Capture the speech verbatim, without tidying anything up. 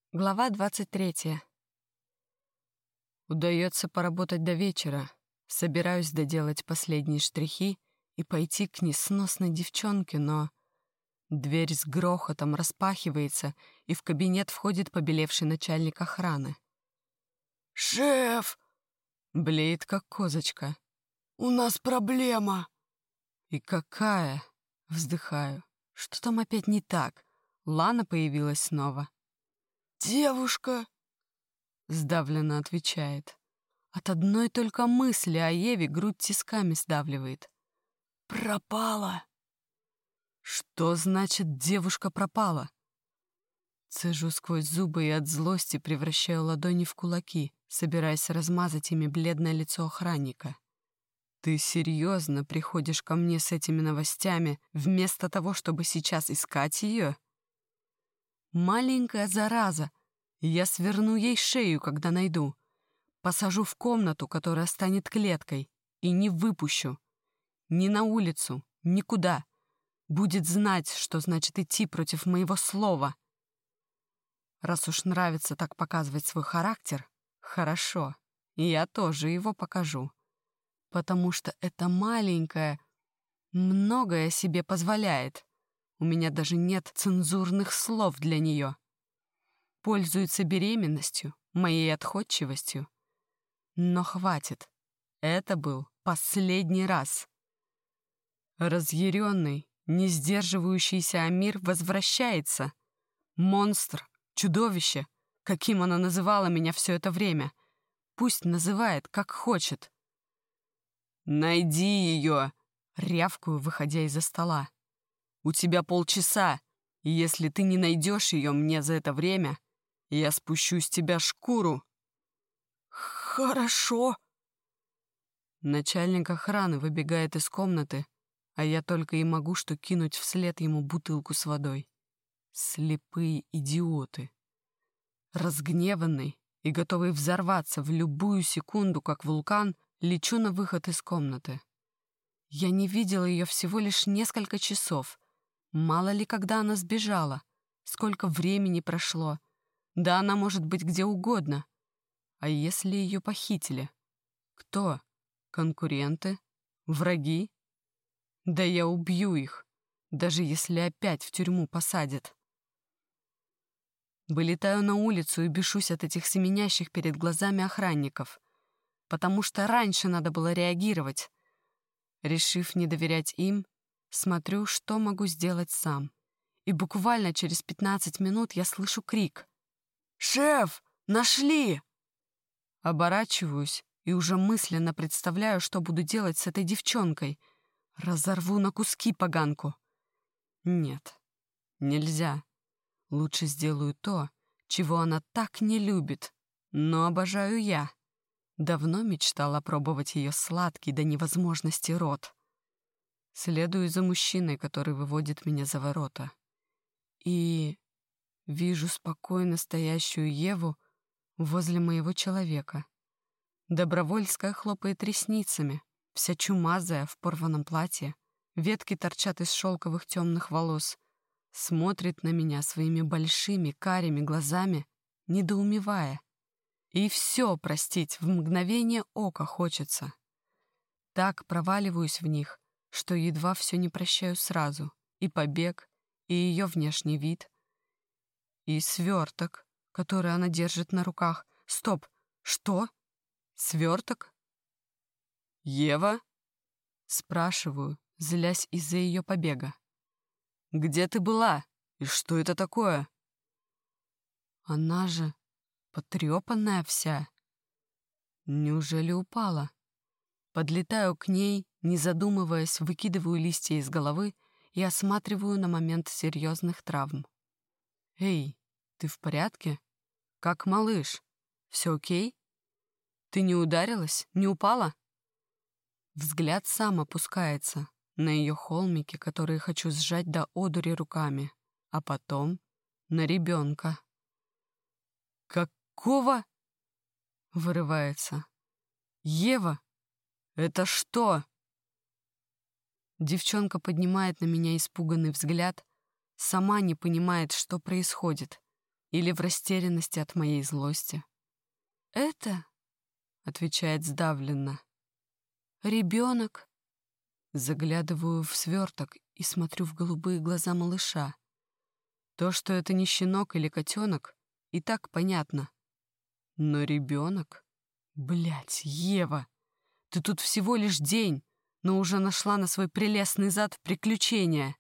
Глава двадцать третья. Удается поработать до вечера. Собираюсь доделать последние штрихи и пойти к несносной девчонке, но... Дверь с грохотом распахивается, и в кабинет входит побелевший начальник охраны. «Шеф!» — блеет, как козочка. «У нас проблема!» «И какая?» — вздыхаю. «Что там опять не так? Лана появилась снова». «Девушка!» — сдавленно отвечает. От одной только мысли о Еве грудь тисками сдавливает. «Пропала!» «Что значит девушка пропала?» Цежу сквозь зубы и от злости превращаю ладони в кулаки, собираясь размазать ими бледное лицо охранника. «Ты серьезно приходишь ко мне с этими новостями, вместо того, чтобы сейчас искать ее?» «Маленькая зараза! Я сверну ей шею, когда найду. Посажу в комнату, которая станет клеткой, и не выпущу. Ни на улицу, никуда. Будет знать, что значит идти против моего слова. Раз уж нравится так показывать свой характер, хорошо, и я тоже его покажу. Потому что эта маленькая многое себе позволяет. У меня даже нет цензурных слов для нее. Пользуется беременностью, моей отходчивостью. Но хватит. Это был последний раз. Разъяренный, не сдерживающийся Амир возвращается. Монстр, чудовище, каким она называла меня все это время. Пусть называет, как хочет. «Найди ее!» — рявкаю, выходя из-за стола. «У тебя полчаса, и если ты не найдешь ее мне за это время, я спущу с тебя шкуру». «Хорошо». Начальник охраны выбегает из комнаты, а я только и могу что кинуть вслед ему бутылку с водой. Слепые идиоты. Разгневанный и готовый взорваться в любую секунду, как вулкан, лечу на выход из комнаты. Я не видела ее всего лишь несколько часов. Мало ли, когда она сбежала, сколько времени прошло. Да она может быть где угодно. А если ее похитили? Кто? Конкуренты? Враги? Да я убью их, даже если опять в тюрьму посадят. Вылетаю на улицу и бешусь от этих семенящих перед глазами охранников, потому что раньше надо было реагировать. Решив не доверять им, смотрю, что могу сделать сам. И буквально через пятнадцать минут я слышу крик. «Шеф, нашли!» Оборачиваюсь и уже мысленно представляю, что буду делать с этой девчонкой. Разорву на куски поганку. Нет, нельзя. Лучше сделаю то, чего она так не любит, но обожаю я. Давно мечтала пробовать ее сладкий до невозможности рот. Следую за мужчиной, который выводит меня за ворота. И вижу спокойно стоящую Еву возле моего человека. Добровольская хлопает ресницами, вся чумазая в порванном платье, ветки торчат из шелковых темных волос, смотрит на меня своими большими карими глазами, недоумевая. И все простить в мгновение ока хочется. Так проваливаюсь в них, что едва все не прощаю сразу. И побег, и ее внешний вид, и сверток, который она держит на руках. Стоп! Что? Сверток? «Ева?» — спрашиваю, злясь из-за ее побега. «Где ты была? И что это такое?» Она же потрепанная вся. Неужели упала? Подлетаю к ней, не задумываясь, выкидываю листья из головы и осматриваю на момент серьезных травм. «Эй, ты в порядке? Как малыш? Все окей? Ты не ударилась? Не упала?» Взгляд сам опускается на ее холмики, которые хочу сжать до одури руками, а потом на ребенка. «Какого?» — вырывается. «Ева, это что?» Девчонка поднимает на меня испуганный взгляд, сама не понимает, что происходит. Или в растерянности от моей злости? «Это, — отвечает сдавленно, — ребенок». Заглядываю в сверток и смотрю в голубые глаза малыша. То, что это не щенок или котенок, и так понятно. Но ребенок? Блядь, Ева, ты тут всего лишь день, но уже нашла на свой прелестный зад приключения.